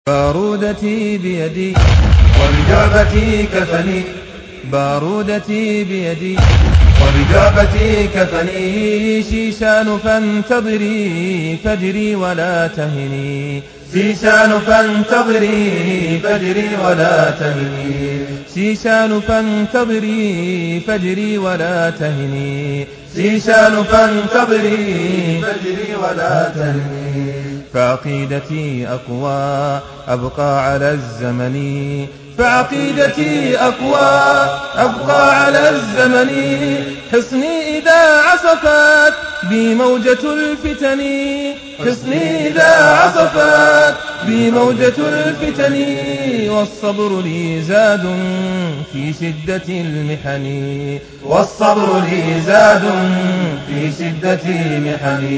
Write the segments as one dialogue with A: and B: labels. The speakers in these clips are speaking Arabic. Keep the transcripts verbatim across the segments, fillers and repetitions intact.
A: بارودتي بيدي وبجعبتي كفني، بارودتي بيدي وبجعبتي كفني، شيشان فانتظري فجري ولا تهني، شيشان فانتظري فجري ولا تهني، شيشان فانتظري فجري ولا تهني، شيشان فانتظري فجري ولا تهني. فعقيدتي أقوى أبقى على الزمن، فعقيدتي أقوى أبقى على الزمن، حصني إذا عصفت بي موجة الفتن، حصني إذا عصفت بي موجة الفتن، والصبر لي زاد في شدة المحن، والصبر لي زاد في شدة المحن.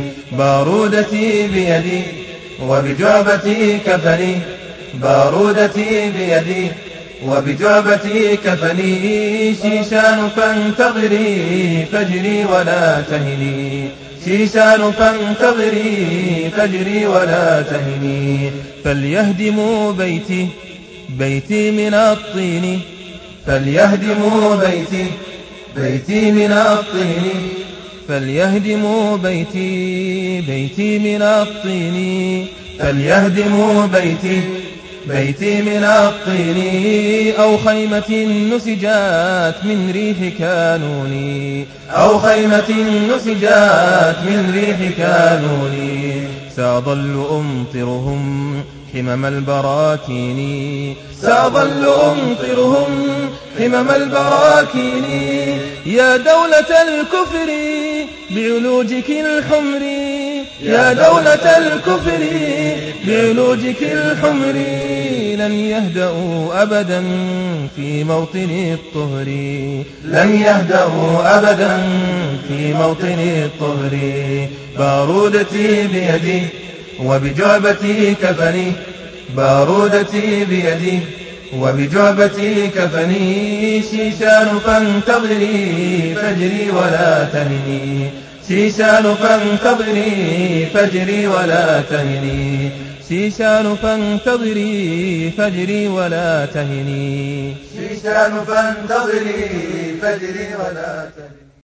A: بارودتي بيدي وبجعبتي كفني، بارودتي بيدي وبجعبتي كفني، شيشان فانتظري فجري ولا تهني، شيشان فانتظري فجري ولا تهني. فليهدموا بيتي بيتي من الطين، فليهدموا بيتي بيتي من الطين، فليهدموا بيتي بيتي من الطين، فليهدموا بيتي بيتي من الطين، أو خيمة نسجات من ريح كانوني، أو خيمة نسجات من ريح كانوني. سأظل أمطرهم حمم البراكين، سأظل أمطرهم حمم البراكين. يا دولة الكفر بعلوجك الحمر، يا دولة الكفر بعلوجك الحمر، لن يهدأوا أبدا في موطن الطهر، لن يهدأوا أبدا في موطن الطهر. بارودتي بيدي وبجعبتي كفني، بارودتي بيدي وبجعبتي كفني، شيشان فانتظري فجري ولا تهني، شيشان فانتظري فجري ولا تهني، شيشان فانتظري فجري ولا تهني،
B: شيشان فانتظري فجري ولا تهني.